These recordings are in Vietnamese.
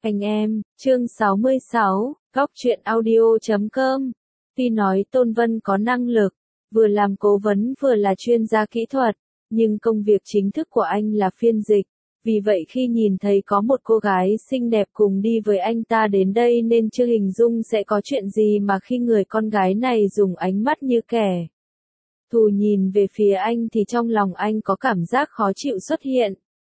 Anh em, chương 66, góc truyện audio.com. Tuy nói Tôn Vân có năng lực, vừa làm cố vấn vừa là chuyên gia kỹ thuật, nhưng công việc chính thức của anh là phiên dịch. Vì vậy khi nhìn thấy có một cô gái xinh đẹp cùng đi với anh ta đến đây nên chưa hình dung sẽ có chuyện gì mà khi người con gái này dùng ánh mắt như kẻ thù nhìn về phía anh thì trong lòng anh có cảm giác khó chịu xuất hiện.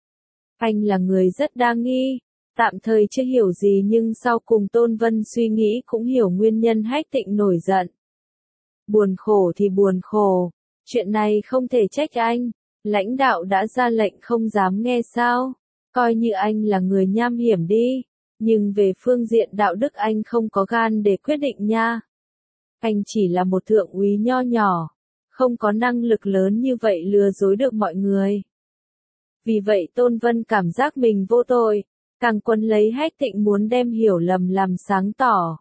Anh là người rất đa nghi. Tạm thời chưa hiểu gì nhưng sau cùng Tôn Vân suy nghĩ cũng hiểu nguyên nhân Hách Tịnh nổi giận. Buồn khổ thì buồn khổ, chuyện này không thể trách anh, lãnh đạo đã ra lệnh không dám nghe sao, coi như anh là người nham hiểm đi, nhưng về phương diện đạo đức anh không có gan để quyết định nha. Anh chỉ là một thượng úy nho nhỏ, không có năng lực lớn như vậy lừa dối được mọi người. Vì vậy Tôn Vân cảm giác mình vô tội. Càng quấn lấy Hách Tịnh muốn đem hiểu lầm làm sáng tỏ.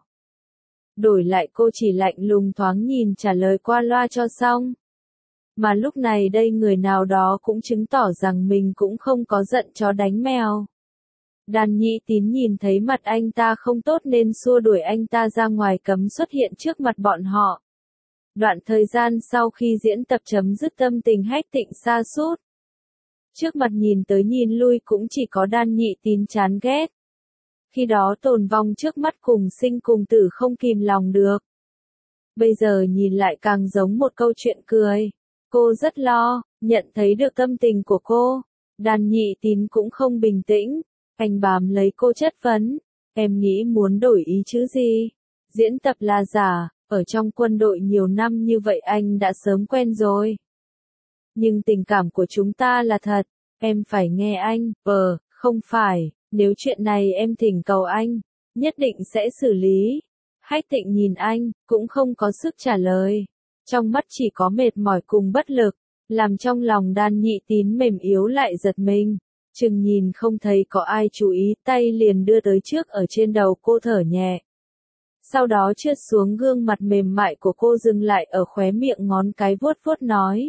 Đổi lại cô chỉ lạnh lùng thoáng nhìn trả lời qua loa cho xong. Mà lúc này đây người nào đó cũng chứng tỏ rằng mình cũng không có giận chó đánh mèo. Đàn Nhị Tín nhìn thấy mặt anh ta không tốt nên xua đuổi anh ta ra ngoài cấm xuất hiện trước mặt bọn họ. Đoạn thời gian sau khi diễn tập chấm dứt tâm tình Hách Tịnh sa sút. Trước mặt nhìn tới nhìn lui cũng chỉ có Đan Nhị Tín chán ghét. Khi đó tồn vong trước mắt cùng sinh cùng tử không kìm lòng được. Bây giờ nhìn lại càng giống một câu chuyện cười. Cô rất lo, nhận thấy được tâm tình của cô. Đan Nhị Tín cũng không bình tĩnh. Anh bám lấy cô chất vấn. Em nghĩ muốn đổi ý chứ gì? Diễn tập là giả, ở trong quân đội nhiều năm như vậy anh đã sớm quen rồi. Nhưng tình cảm của chúng ta là thật, em phải nghe anh, không phải, nếu chuyện này em thỉnh cầu anh, nhất định sẽ xử lý. Hách Tịnh nhìn anh, cũng không có sức trả lời. Trong mắt chỉ có mệt mỏi cùng bất lực, làm trong lòng Đan Nhị Tín mềm yếu lại giật mình. Chừng nhìn không thấy có ai chú ý tay liền đưa tới trước ở trên đầu cô thở nhẹ. Sau đó trượt xuống gương mặt mềm mại của cô dừng lại ở khóe miệng ngón cái vuốt vuốt nói.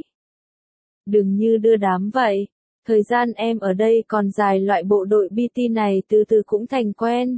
Đừng như đưa đám vậy, thời gian em ở đây còn dài loại bộ đội BT này từ từ cũng thành quen.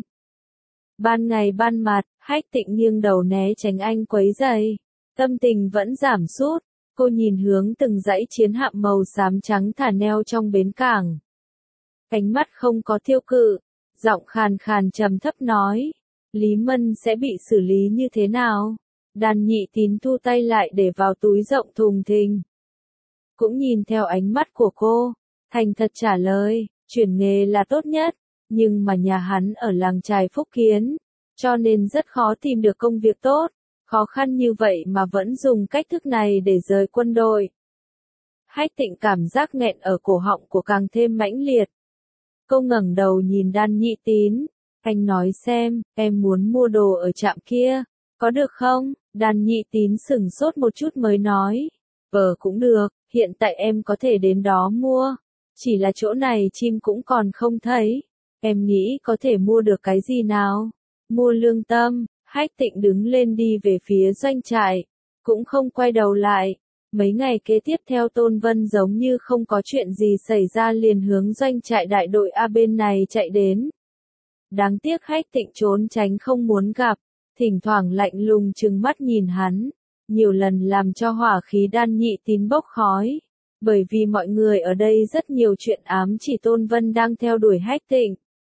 Ban ngày ban mặt, Hách Tịnh nghiêng đầu né tránh anh quấy rầy, tâm tình vẫn giảm sút, cô nhìn hướng từng dãy chiến hạm màu xám trắng thả neo trong bến cảng. Ánh mắt không có thiêu cự, giọng khàn khàn trầm thấp nói, Lý Mân sẽ bị xử lý như thế nào? Đan Nhị Tín thu tay lại để vào túi rộng thùng thình. Cũng nhìn theo ánh mắt của cô, thành thật trả lời, chuyển nghề là tốt nhất, nhưng mà nhà hắn ở làng chài Phúc Kiến, cho nên rất khó tìm được công việc tốt, khó khăn như vậy mà vẫn dùng cách thức này để rời quân đội. Hách Tịnh cảm giác nghẹn ở cổ họng của càng thêm mãnh liệt. Cô ngẩng đầu nhìn Đan Nhị Tín, anh nói xem, em muốn mua đồ ở trạm kia, có được không? Đan Nhị Tín sửng sốt một chút mới nói. Cũng được, hiện tại em có thể đến đó mua. Chỉ là chỗ này chim cũng còn không thấy. Em nghĩ có thể mua được cái gì nào? Mua lương tâm. Hách Tịnh đứng lên đi về phía doanh trại. Cũng không quay đầu lại. Mấy ngày kế tiếp theo Tôn Vân giống như không có chuyện gì xảy ra liền hướng doanh trại đại đội A bên này chạy đến. Đáng tiếc Hách Tịnh trốn tránh không muốn gặp. Thỉnh thoảng lạnh lùng trừng mắt nhìn hắn. Nhiều lần làm cho hỏa khí Đan Nhị Tín bốc khói, bởi vì mọi người ở đây rất nhiều chuyện ám chỉ Tôn Vân đang theo đuổi Hách Tịnh.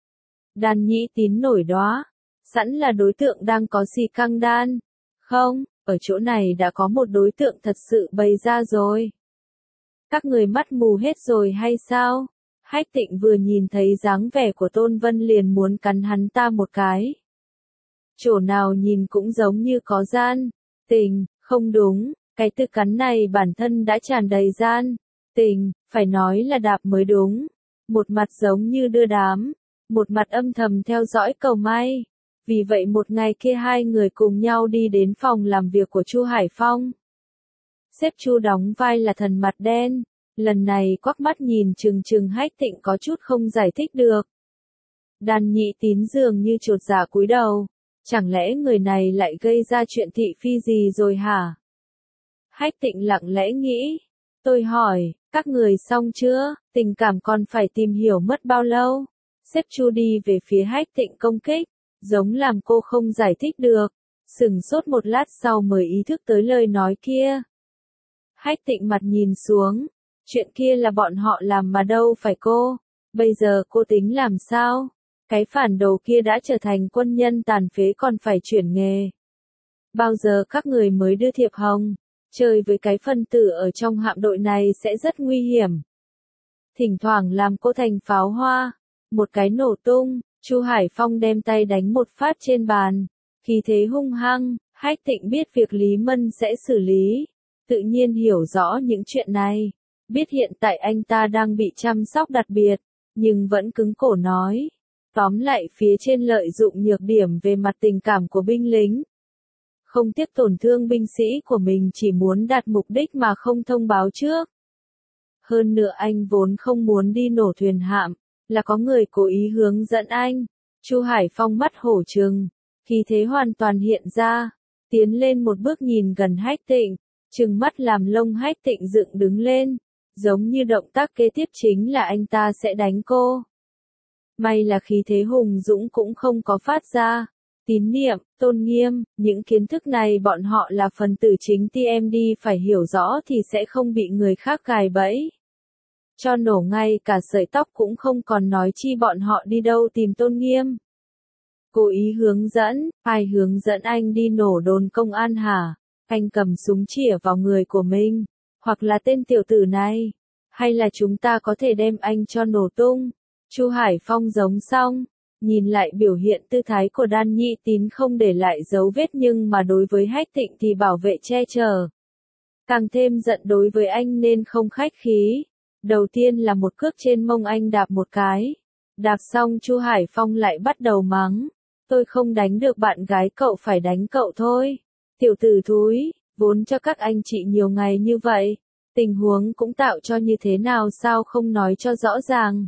Đan Nhị Tín nổi đoá, sẵn là đối tượng đang có xì căng đan. Không, ở chỗ này đã có một đối tượng thật sự bày ra rồi. Các người mắt mù hết rồi hay sao? Hách Tịnh vừa nhìn thấy dáng vẻ của Tôn Vân liền muốn cắn hắn ta một cái. Chỗ nào nhìn cũng giống như có gian, tình. Không đúng, cái từ cắn này bản thân đã tràn đầy gian, tình, phải nói là đạp mới đúng. Một mặt giống như đưa đám, một mặt âm thầm theo dõi cầu may. Vì vậy một ngày kia hai người cùng nhau đi đến phòng làm việc của Chu Hải Phong. Sếp Chu đóng vai là thần mặt đen, lần này quắc mắt nhìn trừng trừng Hách Tịnh có chút không giải thích được. Đan Nhị Tín dường như chột dạ cúi đầu. Chẳng lẽ người này lại gây ra chuyện thị phi gì rồi hả? Hách Tịnh lặng lẽ nghĩ. Tôi hỏi, các người xong chưa? Tình cảm còn phải tìm hiểu mất bao lâu? Sếp Chu đi về phía Hách Tịnh công kích, giống làm cô không giải thích được, sửng sốt một lát sau mới ý thức tới lời nói kia. Hách Tịnh mặt nhìn xuống, chuyện kia là bọn họ làm mà đâu phải cô, bây giờ cô tính làm sao? Cái phản đồ kia đã trở thành quân nhân tàn phế còn phải chuyển nghề. Bao giờ các người mới đưa thiệp hồng? Chơi với cái phân tử ở trong hạm đội này sẽ rất nguy hiểm. Thỉnh thoảng làm cô thành pháo hoa, một cái nổ tung, Chu Hải Phong đem tay đánh một phát trên bàn, khí thế hung hăng. Hách Tịnh biết việc Lý Mân sẽ xử lý, tự nhiên hiểu rõ những chuyện này, biết hiện tại anh ta đang bị chăm sóc đặc biệt, nhưng vẫn cứng cổ nói. Tóm lại phía trên lợi dụng nhược điểm về mặt tình cảm của binh lính. Không tiếc tổn thương binh sĩ của mình chỉ muốn đạt mục đích mà không thông báo trước. Hơn nữa anh vốn không muốn đi nổ thuyền hạm, là có người cố ý hướng dẫn anh. Chu Hải Phong mắt hổ trừng, khí thế hoàn toàn hiện ra, tiến lên một bước nhìn gần Hách Tịnh, trừng mắt làm lông Hách Tịnh dựng đứng lên, giống như động tác kế tiếp chính là anh ta sẽ đánh cô. May là khí thế hùng dũng cũng không có phát ra. Tín niệm, tôn nghiêm, những kiến thức này bọn họ là phần tử chính TMD phải hiểu rõ thì sẽ không bị người khác gài bẫy. Cho nổ ngay cả sợi tóc cũng không còn nói chi bọn họ đi đâu tìm tôn nghiêm. Cố ý hướng dẫn, ai hướng dẫn anh đi nổ đồn công an hả? Anh cầm súng chĩa vào người của mình, hoặc là tên tiểu tử này, hay là chúng ta có thể đem anh cho nổ tung? Chu Hải Phong giống xong, nhìn lại biểu hiện tư thái của Đan Nhị Tín không để lại dấu vết nhưng mà đối với Hách Tịnh thì bảo vệ che chở. Càng thêm giận đối với anh nên không khách khí. Đầu tiên là một cước trên mông anh đạp một cái. Đạp xong Chu Hải Phong lại bắt đầu mắng. Tôi không đánh được bạn gái cậu phải đánh cậu thôi. Tiểu tử thúi, vốn cho các anh chị nhiều ngày như vậy. Tình huống cũng tạo cho như thế nào sao không nói cho rõ ràng.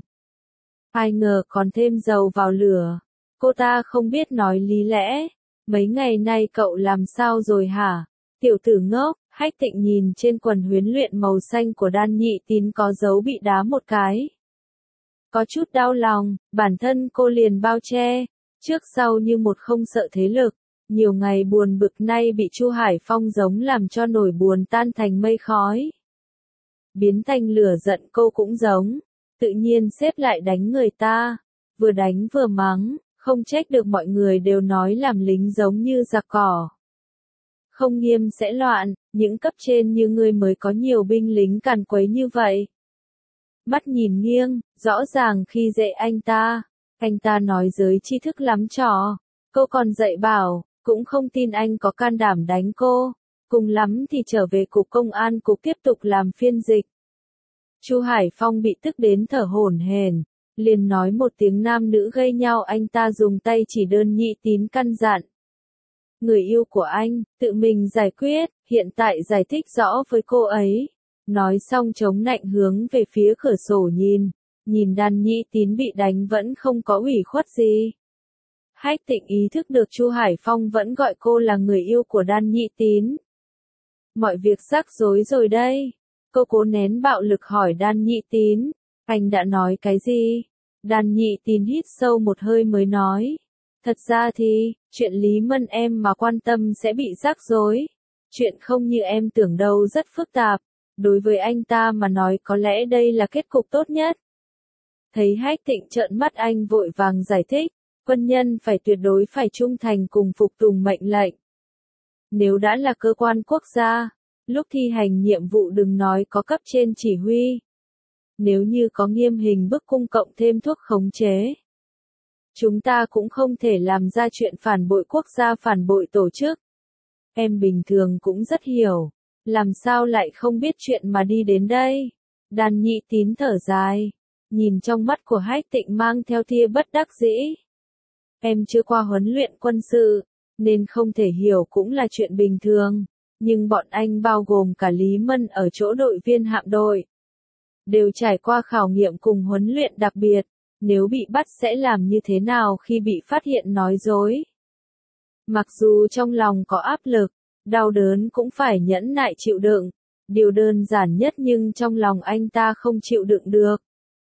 Ai ngờ còn thêm dầu vào lửa. Cô ta không biết nói lý lẽ. Mấy ngày nay cậu làm sao rồi hả? Tiểu tử ngốc. Hách Tịnh nhìn trên quần huấn luyện màu xanh của Đan Nhị Tín có dấu bị đá một cái. Có chút đau lòng, bản thân cô liền bao che, trước sau như một không sợ thế lực. Nhiều ngày buồn bực nay bị Chu Hải Phong giống làm cho nổi buồn tan thành mây khói. Biến thành lửa giận cô cũng giống, tự nhiên xếp lại đánh người ta, vừa đánh vừa mắng, không trách được mọi người đều nói làm lính giống như giặc cỏ. Không nghiêm sẽ loạn, những cấp trên như ngươi mới có nhiều binh lính càn quấy như vậy. Mắt nhìn nghiêng, rõ ràng khi dạy anh ta nói giới tri thức lắm trò, cô còn dạy bảo, cũng không tin anh có can đảm đánh cô, cùng lắm thì trở về cục công an cục tiếp tục làm phiên dịch. Chu Hải Phong bị tức đến thở hổn hển, liền nói một tiếng nam nữ gây nhau anh ta dùng tay chỉ Đơn Nhị Tín căn dặn. Người yêu của anh, tự mình giải quyết, hiện tại giải thích rõ với cô ấy. Nói xong chống nạnh hướng về phía cửa sổ nhìn Đan Nhị Tín bị đánh vẫn không có ủy khuất gì. Hách Tịnh ý thức được Chu Hải Phong vẫn gọi cô là người yêu của Đan Nhị Tín. Mọi việc rắc rối rồi đây. Cô cố nén bạo lực hỏi Đan Nhị Tín, anh đã nói cái gì? Đan Nhị Tín hít sâu một hơi mới nói. Thật ra thì, chuyện Lý Mân em mà quan tâm sẽ bị rắc rối. Chuyện không như em tưởng đâu rất phức tạp. Đối với anh ta mà nói có lẽ đây là kết cục tốt nhất. Thấy Hách Tịnh trợn mắt anh vội vàng giải thích. Quân nhân phải tuyệt đối phải trung thành cùng phục tùng mệnh lệnh. Nếu đã là cơ quan quốc gia, lúc thi hành nhiệm vụ đừng nói có cấp trên chỉ huy. Nếu như có nghiêm hình bức cung cộng thêm thuốc khống chế. Chúng ta cũng không thể làm ra chuyện phản bội quốc gia phản bội tổ chức. Em bình thường cũng rất hiểu. Làm sao lại không biết chuyện mà đi đến đây. Đan Nhị Tín thở dài. Nhìn trong mắt của Hách Tịnh mang theo tia bất đắc dĩ. Em chưa qua huấn luyện quân sự, nên không thể hiểu cũng là chuyện bình thường. Nhưng bọn anh bao gồm cả Lý Mân ở chỗ đội viên hạm đội. Đều trải qua khảo nghiệm cùng huấn luyện đặc biệt. Nếu bị bắt sẽ làm như thế nào khi bị phát hiện nói dối? Mặc dù trong lòng có áp lực, đau đớn cũng phải nhẫn nại chịu đựng. Điều đơn giản nhất nhưng trong lòng anh ta không chịu đựng được.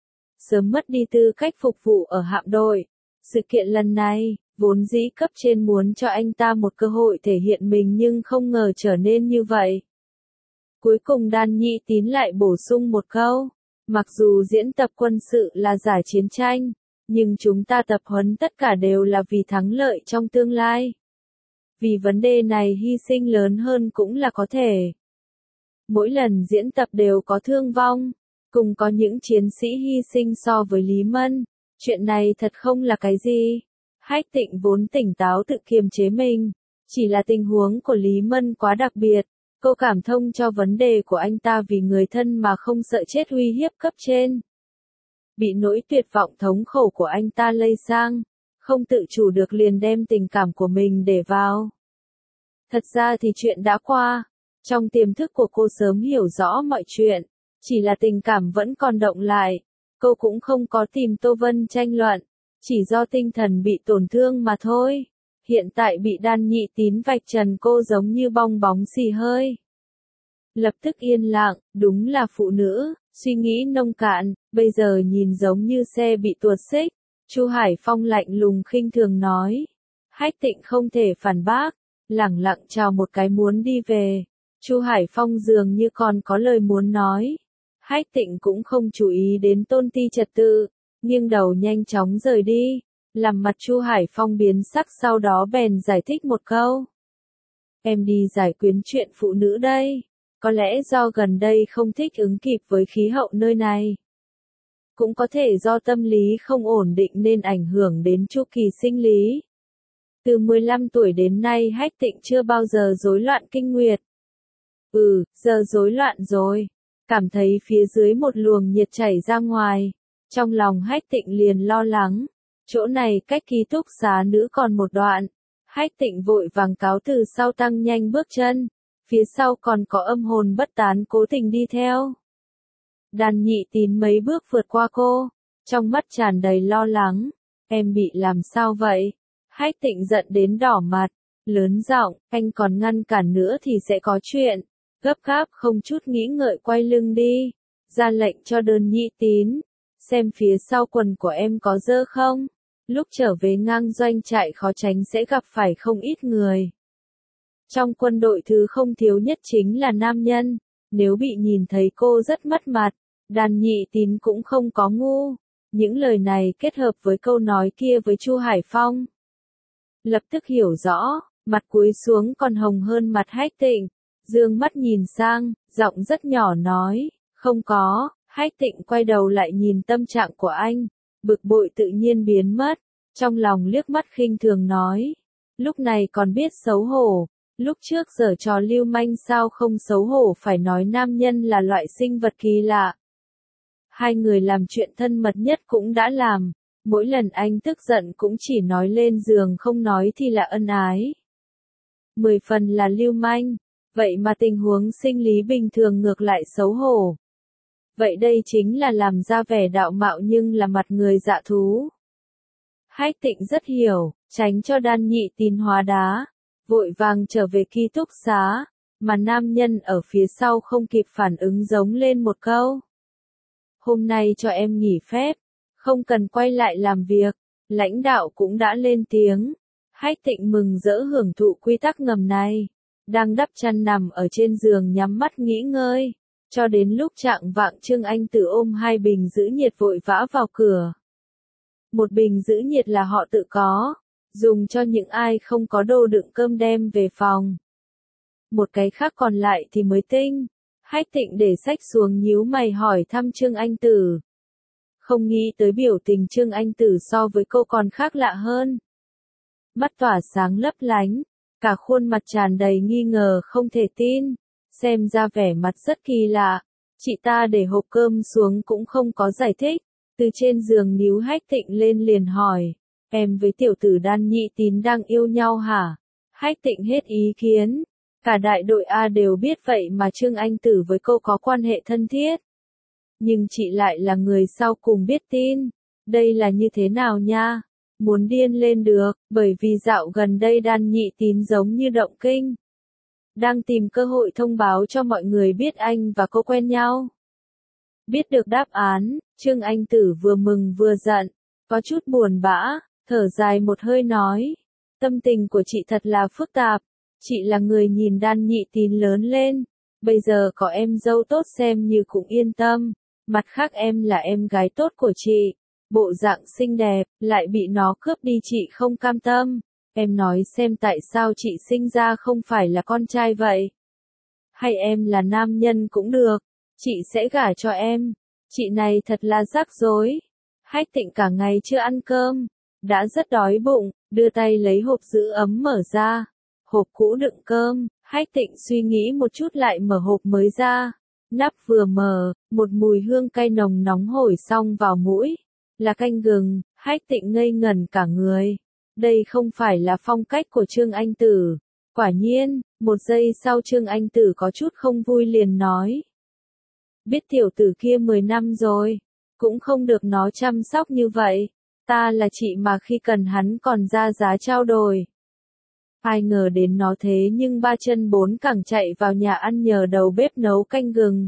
sớm mất đi tư cách phục vụ ở hạm đội. Sự kiện lần này, vốn dĩ cấp trên muốn cho anh ta một cơ hội thể hiện mình nhưng không ngờ trở nên như vậy. Cuối cùng Đan Nhị Tín lại bổ sung một câu, mặc dù diễn tập quân sự là giải chiến tranh, nhưng chúng ta tập huấn tất cả đều là vì thắng lợi trong tương lai. Vì vấn đề này hy sinh lớn hơn cũng là có thể. Mỗi lần diễn tập đều có thương vong, cùng có những chiến sĩ hy sinh so với Lý Mân. Chuyện này thật không là cái gì. Hách Tịnh vốn tỉnh táo tự kiềm chế mình. Chỉ là tình huống của Lý Mân quá đặc biệt. Cô cảm thông cho vấn đề của anh ta vì người thân mà không sợ chết uy hiếp cấp trên. Bị nỗi tuyệt vọng thống khổ của anh ta lây sang. Không tự chủ được liền đem tình cảm của mình để vào. Thật ra thì chuyện đã qua. Trong tiềm thức của cô sớm hiểu rõ mọi chuyện. Chỉ là tình cảm vẫn còn động lại. Cô cũng không có tìm Tô Vân tranh luận. Chỉ do tinh thần bị tổn thương mà thôi. Hiện tại bị Đan Nhị Tín vạch trần cô giống như bong bóng xì hơi. Lập tức yên lặng, đúng là phụ nữ, suy nghĩ nông cạn, bây giờ nhìn giống như xe bị tuột xích. Chu Hải Phong lạnh lùng khinh thường nói. Hách Tịnh không thể phản bác, lẳng lặng chào một cái muốn đi về. Chu Hải Phong dường như còn có lời muốn nói. Hách Tịnh cũng không chú ý đến tôn ti trật tự, nghiêng đầu nhanh chóng rời đi, làm mặt Chu Hải Phong biến sắc sau đó bèn giải thích một câu. Em đi giải quyết chuyện phụ nữ đây, có lẽ do gần đây không thích ứng kịp với khí hậu nơi này. Cũng có thể do tâm lý không ổn định nên ảnh hưởng đến chu kỳ sinh lý. Từ 15 tuổi đến nay Hách Tịnh chưa bao giờ rối loạn kinh nguyệt. Giờ rối loạn rồi. Cảm thấy phía dưới một luồng nhiệt chảy ra ngoài. Trong lòng Hách Tịnh liền lo lắng. Chỗ này cách ký túc xá nữ còn một đoạn. Hách Tịnh vội vàng cáo từ sau tăng nhanh bước chân. Phía sau còn có âm hồn bất tán cố tình đi theo. Đan Nhị Tín mấy bước vượt qua cô. Trong mắt tràn đầy lo lắng. Em bị làm sao vậy? Hách Tịnh giận đến đỏ mặt. Lớn giọng, anh còn ngăn cản nữa thì sẽ có chuyện. Gấp gáp không chút nghĩ ngợi quay lưng đi. Ra lệnh cho Đan Nhị Tín. Xem phía sau quần của em có dơ không? Lúc trở về ngang doanh trại khó tránh sẽ gặp phải không ít người. Trong quân đội thứ không thiếu nhất chính là nam nhân. Nếu bị nhìn thấy cô rất mất mặt. Đan Nhị Tín cũng không có ngu. Những lời này kết hợp với câu nói kia với Chu Hải Phong. Lập tức hiểu rõ, mặt cúi xuống còn hồng hơn mặt Hách Tịnh. Dương mắt nhìn sang, giọng rất nhỏ nói, không có. Hách Tịnh quay đầu lại nhìn tâm trạng của anh, bực bội tự nhiên biến mất, trong lòng liếc mắt khinh thường nói, lúc này còn biết xấu hổ, lúc trước giở trò lưu manh sao không xấu hổ phải nói nam nhân là loại sinh vật kỳ lạ. Hai người làm chuyện thân mật nhất cũng đã làm, mỗi lần anh tức giận cũng chỉ nói lên giường không nói thì là ân ái. 10 phần là lưu manh, vậy mà tình huống sinh lý bình thường ngược lại xấu hổ. Vậy đây chính là làm ra vẻ đạo mạo nhưng là mặt người dạ thú. Hách Tịnh rất hiểu, tránh cho Đan Nhị Tín hóa đá, vội vàng trở về ký túc xá, mà nam nhân ở phía sau không kịp phản ứng giống lên một câu. Hôm nay cho em nghỉ phép, không cần quay lại làm việc, lãnh đạo cũng đã lên tiếng. Hách Tịnh mừng rỡ hưởng thụ quy tắc ngầm này, đang đắp chăn nằm ở trên giường nhắm mắt nghỉ ngơi. Cho đến lúc chạng vạng Trương Anh Tử ôm 2 bình giữ nhiệt vội vã vào cửa. Một bình giữ nhiệt là họ tự có, dùng cho những ai không có đồ đựng cơm đem về phòng. Một cái khác còn lại thì mới tinh. Hách Tịnh để sách xuống nhíu mày hỏi thăm Trương Anh Tử. Không nghĩ tới biểu tình Trương Anh Tử so với cô còn khác lạ hơn. Mắt tỏa sáng lấp lánh, cả khuôn mặt tràn đầy nghi ngờ không thể tin. Xem ra vẻ mặt rất kỳ lạ. Chị ta để hộp cơm xuống cũng không có giải thích. Từ trên giường níu Hách Tịnh lên liền hỏi. Em với tiểu tử Đan Nhị Tín đang yêu nhau hả? Hách Tịnh hết ý kiến. Cả đại đội A đều biết vậy mà Trương Anh Tử với cô có quan hệ thân thiết. Nhưng chị lại là người sau cùng biết tin. Đây là như thế nào nha? Muốn điên lên được, bởi vì dạo gần đây Đan Nhị Tín giống như động kinh. Đang tìm cơ hội thông báo cho mọi người biết anh và cô quen nhau. Biết được đáp án, Trương Anh Tử vừa mừng vừa giận, có chút buồn bã, thở dài một hơi nói. Tâm tình của chị thật là phức tạp, chị là người nhìn Đan Nhị Tín lớn lên, bây giờ có em dâu tốt xem như cũng yên tâm, mặt khác em là em gái tốt của chị, bộ dạng xinh đẹp, lại bị nó cướp đi chị không cam tâm, em nói xem tại sao chị sinh ra không phải là con trai vậy? Hay em là nam nhân cũng được, chị sẽ gả cho em, chị này thật là rắc rối. Hách Tịnh cả ngày chưa ăn cơm, đã rất đói bụng, đưa tay lấy hộp giữ ấm mở ra. Hộp cũ đựng cơm, Hách Tịnh suy nghĩ một chút lại mở hộp mới ra. Nắp vừa mở, một mùi hương cay nồng nóng hổi xong vào mũi. Là canh gừng, Hách Tịnh ngây ngẩn cả người. Đây không phải là phong cách của Trương Anh Tử. Quả nhiên, một giây sau Trương Anh Tử có chút không vui liền nói. Biết tiểu tử kia 10 năm rồi, cũng không được nó chăm sóc như vậy. Ta là chị mà khi cần hắn còn ra giá trao đổi. Ai ngờ đến nó thế nhưng ba chân bốn cẳng chạy vào nhà ăn nhờ đầu bếp nấu canh gừng.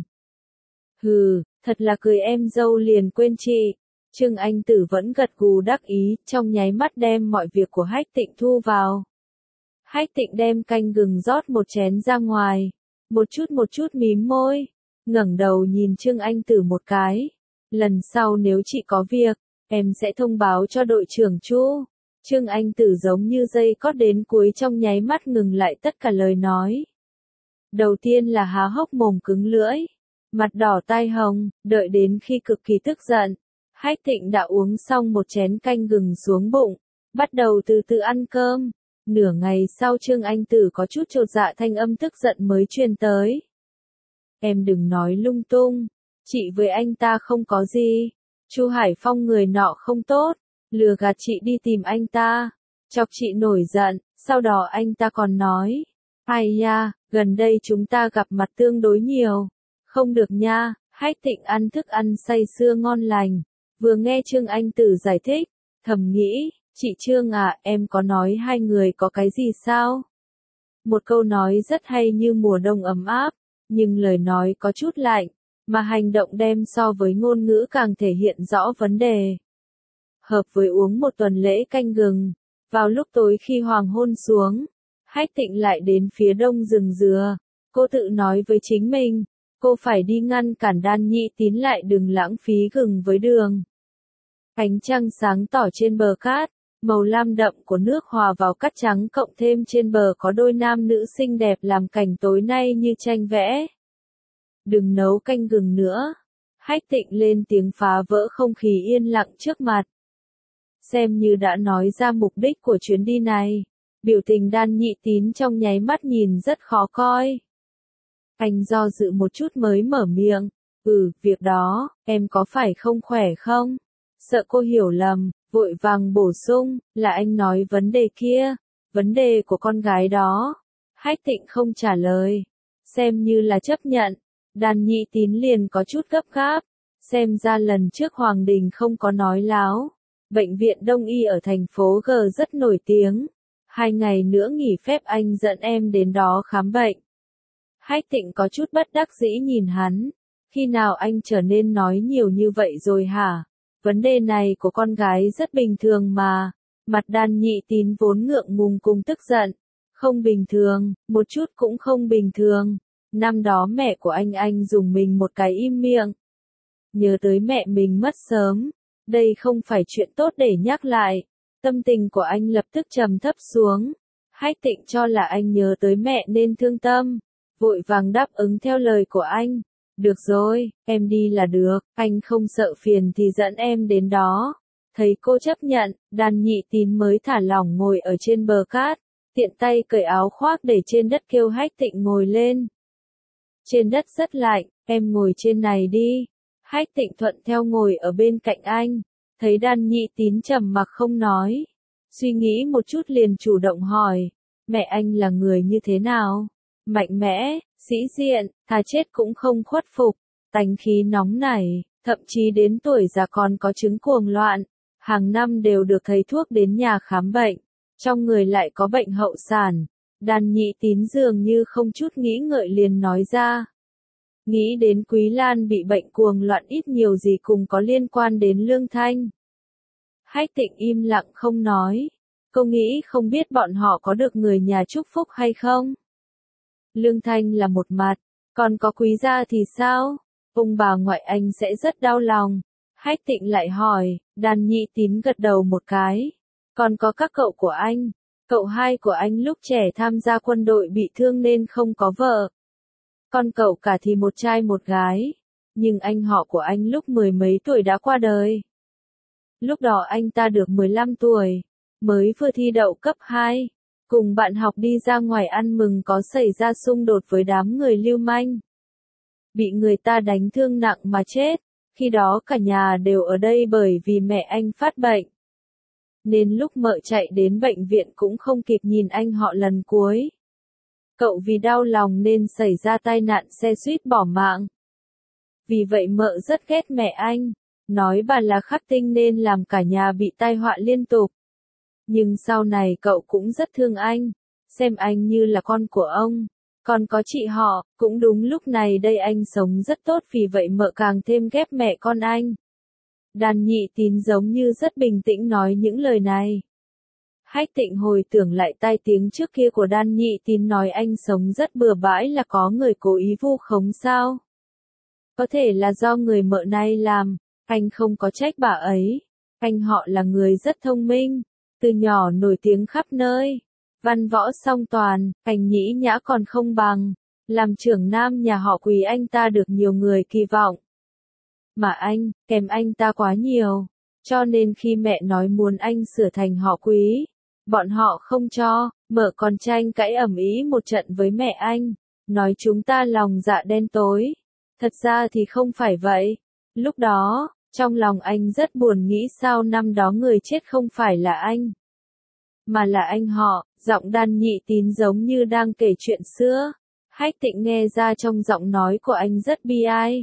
Hừ, thật là cười em dâu liền quên chị. Trương Anh Tử vẫn gật gù đắc ý, trong nháy mắt đem mọi việc của Hách Tịnh thu vào. Hách Tịnh đem canh gừng rót một chén ra ngoài, một chút mím môi, ngẩng đầu nhìn Trương Anh Tử một cái. Lần sau nếu chị có việc, em sẽ thông báo cho đội trưởng Chu. Trương Anh Tử giống như dây cót đến cuối trong nháy mắt ngừng lại tất cả lời nói. Đầu tiên là há hốc mồm cứng lưỡi, mặt đỏ tai hồng, đợi đến khi cực kỳ tức giận. Hách Tịnh đã uống xong một chén canh gừng xuống bụng, bắt đầu từ từ ăn cơm. Nửa ngày sau Trương Anh Tử có chút chột dạ thanh âm tức giận mới truyền tới. Em đừng nói lung tung, chị với anh ta không có gì. Chu Hải Phong người nọ không tốt, lừa gạt chị đi tìm anh ta, chọc chị nổi giận, sau đó anh ta còn nói. Ai nha, gần đây chúng ta gặp mặt tương đối nhiều. Không được nha, Hách Tịnh ăn thức ăn say sưa ngon lành. Vừa nghe Trương Anh Tử giải thích, thầm nghĩ, chị Trương à, em có nói hai người có cái gì sao? Một câu nói rất hay như mùa đông ấm áp, nhưng lời nói có chút lạnh, mà hành động đem so với ngôn ngữ càng thể hiện rõ vấn đề. Hợp với uống một tuần lễ canh gừng, vào lúc tối khi hoàng hôn xuống, Hách Tịnh lại đến phía đông rừng dừa, cô tự nói với chính mình, cô phải đi ngăn cản Đan Nhị Tín lại đừng lãng phí gừng với đường. Ánh trăng sáng tỏ trên bờ cát, màu lam đậm của nước hòa vào cát trắng cộng thêm trên bờ có đôi nam nữ xinh đẹp làm cảnh tối nay như tranh vẽ. Đừng nấu canh gừng nữa. Hách Tịnh lên tiếng phá vỡ không khí yên lặng trước mặt. Xem như đã nói ra mục đích của chuyến đi này. Biểu tình Đan Nhị Tín trong nháy mắt nhìn rất khó coi. Anh do dự một chút mới mở miệng. Việc đó, em có phải không khỏe không? Sợ cô hiểu lầm, vội vàng bổ sung, là anh nói vấn đề kia, vấn đề của con gái đó. Hách Tịnh không trả lời, xem như là chấp nhận. Đan Nhị Tín liền có chút gấp gáp, xem ra lần trước Hoàng Đình không có nói láo. Bệnh viện Đông Y ở thành phố G rất nổi tiếng. 2 ngày nữa nghỉ phép anh dẫn em đến đó khám bệnh. Hách Tịnh có chút bất đắc dĩ nhìn hắn. Khi nào anh trở nên nói nhiều như vậy rồi hả? Vấn đề này của con gái rất bình thường mà. Mặt Đan Nhị Tín vốn ngượng ngùng cùng tức giận. Không bình thường, một chút cũng không bình thường. Năm đó mẹ của anh dùng mình một cái im miệng. Nhớ tới mẹ mình mất sớm. Đây không phải chuyện tốt để nhắc lại. Tâm tình của anh lập tức trầm thấp xuống. Hách Tịnh cho là anh nhớ tới mẹ nên thương tâm. Vội vàng đáp ứng theo lời của anh. Được rồi, em đi là được, anh không sợ phiền thì dẫn em đến đó. Thấy cô chấp nhận, Đan Nhị Tín mới thả lỏng ngồi ở trên bờ cát, tiện tay cởi áo khoác để trên đất kêu Hách Tịnh ngồi lên. Trên đất rất lạnh, em ngồi trên này đi. Hách Tịnh thuận theo ngồi ở bên cạnh anh, thấy Đan Nhị Tín trầm mặc không nói. Suy nghĩ một chút liền chủ động hỏi, mẹ anh là người như thế nào? Mạnh mẽ, sĩ diện, thà chết cũng không khuất phục, tánh khí nóng nảy, thậm chí đến tuổi già còn có chứng cuồng loạn. Hàng năm đều được thầy thuốc đến nhà khám bệnh, trong người lại có bệnh hậu sản. Đan Nhị Tín dường như không chút nghĩ ngợi liền nói ra. Nghĩ đến Quý Lan bị bệnh cuồng loạn ít nhiều gì cùng có liên quan đến Lương Thanh. Hách Tịnh im lặng không nói. Cô nghĩ không biết bọn họ có được người nhà chúc phúc hay không? Lương Thanh là một mặt, còn có Quý gia thì sao? Ông bà ngoại anh sẽ rất đau lòng. Hách Tịnh lại hỏi, Đàn Nhị Tín gật đầu một cái. Còn có các cậu của anh. Cậu hai của anh lúc trẻ tham gia quân đội bị thương nên không có vợ. Còn cậu cả thì một trai một gái. Nhưng anh họ của anh lúc 10 mấy tuổi đã qua đời. Lúc đó anh ta được 15 tuổi, mới vừa thi đậu cấp 2. Cùng bạn học đi ra ngoài ăn mừng có xảy ra xung đột với đám người lưu manh. Bị người ta đánh thương nặng mà chết. Khi đó cả nhà đều ở đây bởi vì mẹ anh phát bệnh. Nên lúc mợ chạy đến bệnh viện cũng không kịp nhìn anh họ lần cuối. Cậu vì đau lòng nên xảy ra tai nạn xe suýt bỏ mạng. Vì vậy mợ rất ghét mẹ anh. Nói bà là khắc tinh nên làm cả nhà bị tai họa liên tục. Nhưng sau này cậu cũng rất thương anh. Xem anh như là con của ông. Còn có chị họ, cũng đúng lúc này đây anh sống rất tốt vì vậy mợ càng thêm ghét mẹ con anh. Đàn Nhị Tín giống như rất bình tĩnh nói những lời này. Hách Tịnh hồi tưởng lại tai tiếng trước kia của Đàn Nhị Tín nói anh sống rất bừa bãi là có người cố ý vu khống sao. Có thể là do người mợ này làm, anh không có trách bà ấy. Anh họ là người rất thông minh, từ nhỏ nổi tiếng khắp nơi. Văn võ song toàn, anh nhĩ nhã còn không bằng. Làm trưởng nam nhà họ Quý anh ta được nhiều người kỳ vọng. Mà anh, kèm anh ta quá nhiều. Cho nên khi mẹ nói muốn anh sửa thành họ Quý, bọn họ không cho, mợ còn tranh cãi ầm ĩ một trận với mẹ anh. Nói chúng ta lòng dạ đen tối. Thật ra thì không phải vậy. Lúc đó, trong lòng anh rất buồn nghĩ sao năm đó người chết không phải là anh. Mà là anh họ, giọng Đàn Nhị Tín giống như đang kể chuyện xưa. Hách Tịnh nghe ra trong giọng nói của anh rất bi ai.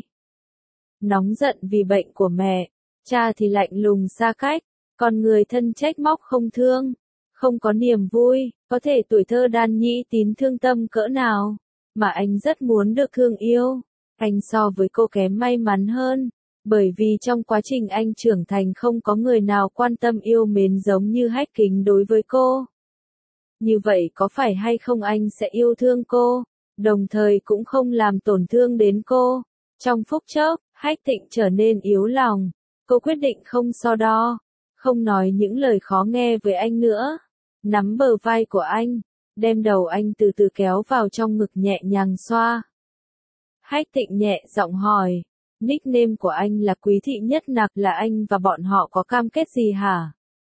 Nóng giận vì bệnh của mẹ, cha thì lạnh lùng xa cách, còn người thân trách móc không thương, không có niềm vui, có thể tuổi thơ Đàn Nhị Tín thương tâm cỡ nào, mà anh rất muốn được thương yêu. Anh so với cô kém may mắn hơn, bởi vì trong quá trình anh trưởng thành không có người nào quan tâm yêu mến giống như Hách Kính đối với cô. Như vậy có phải hay không anh sẽ yêu thương cô, đồng thời cũng không làm tổn thương đến cô. Trong phút chốc, Hách Tịnh trở nên yếu lòng. Cô quyết định không so đo, không nói những lời khó nghe với anh nữa. Nắm bờ vai của anh, đem đầu anh từ từ kéo vào trong ngực nhẹ nhàng xoa. Hách Tịnh nhẹ giọng hỏi, nickname của anh là Quý Thị Nhất Nặc, là anh và bọn họ có cam kết gì hả?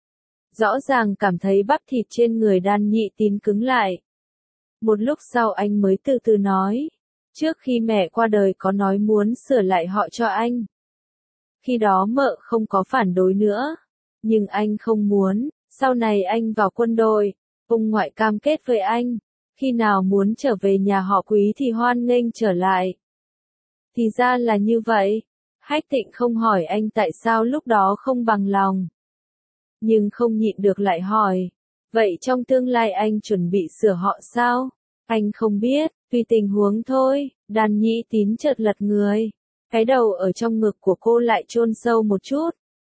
Rõ ràng cảm thấy bắp thịt trên người Đàn Nhị Tín cứng lại. Một lúc sau anh mới từ từ nói, trước khi mẹ qua đời có nói muốn sửa lại họ cho anh. Khi đó mợ không có phản đối nữa, nhưng anh không muốn, sau này anh vào quân đội, ông ngoại cam kết với anh, khi nào muốn trở về nhà họ Quý thì hoan nghênh trở lại. Thì ra là như vậy. Hách Tịnh không hỏi anh tại sao lúc đó không bằng lòng. Nhưng không nhịn được lại hỏi, vậy trong tương lai anh chuẩn bị sửa họ sao? Anh không biết, tùy tình huống thôi. Đàn Nhị Tín chợt lật người, cái đầu ở trong ngực của cô lại chôn sâu một chút.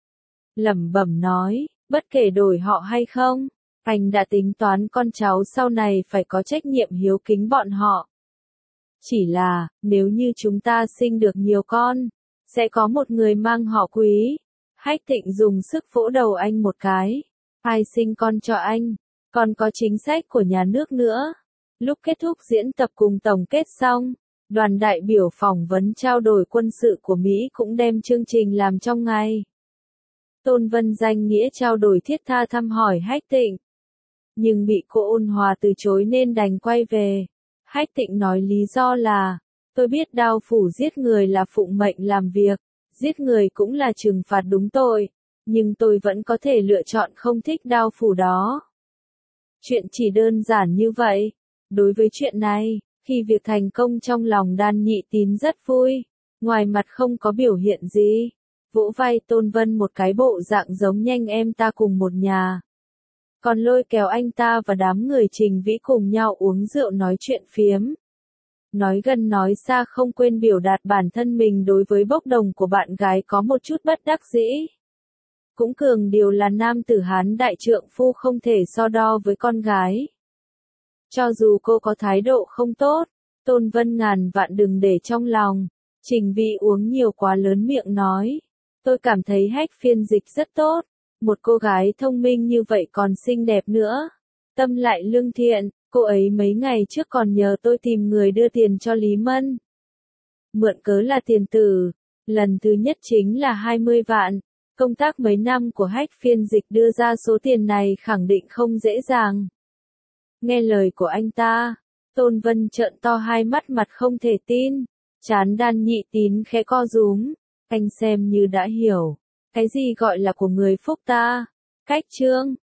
Lẩm bẩm nói, bất kể đổi họ hay không, anh đã tính toán con cháu sau này phải có trách nhiệm hiếu kính bọn họ. Chỉ là, nếu như chúng ta sinh được nhiều con, sẽ có một người mang họ Quý. Hách Tịnh dùng sức vỗ đầu anh một cái. Ai sinh con cho anh, còn có chính sách của nhà nước nữa. Lúc kết thúc diễn tập cùng tổng kết xong, đoàn đại biểu phỏng vấn trao đổi quân sự của Mỹ cũng đem chương trình làm trong ngày. Tôn Vân danh nghĩa trao đổi thiết tha thăm hỏi Hách Tịnh. Nhưng bị cô ôn hòa từ chối nên đành quay về. Hách Tịnh nói lý do là, tôi biết đao phủ giết người là phụng mệnh làm việc, giết người cũng là trừng phạt đúng tội, nhưng tôi vẫn có thể lựa chọn không thích đao phủ đó. Chuyện chỉ đơn giản như vậy. Đối với chuyện này, khi việc thành công trong lòng Đàn Nhị Tín rất vui, ngoài mặt không có biểu hiện gì, vỗ vai Tôn Vân một cái bộ dạng giống nhanh em ta cùng một nhà. Còn lôi kéo anh ta và đám người Trình Vĩ cùng nhau uống rượu nói chuyện phiếm. nói gần nói xa không quên biểu đạt bản thân mình đối với bốc đồng của bạn gái có một chút bất đắc dĩ. Cũng cường điều là nam tử Hán đại trượng phu không thể so đo với con gái. Cho dù cô có thái độ không tốt, Tôn Vân ngàn vạn đừng để trong lòng. Trình Vi uống nhiều quá lớn miệng nói. Tôi cảm thấy Hách phiên dịch rất tốt. Một cô gái thông minh như vậy còn xinh đẹp nữa. Tâm lại lương thiện, cô ấy mấy ngày trước còn nhờ tôi tìm người đưa tiền cho Lý Mân. Mượn cớ là tiền tử. Lần thứ nhất chính là 20 vạn. Công tác mấy năm của Hách phiên dịch đưa ra số tiền này khẳng định không dễ dàng. Nghe lời của anh ta, Tôn Vân trợn to hai mắt mặt không thể tin. Chán Đan Nhị Tín khẽ co rúm. Anh xem như đã hiểu. Cái gì gọi là của người phúc ta? Cách trương.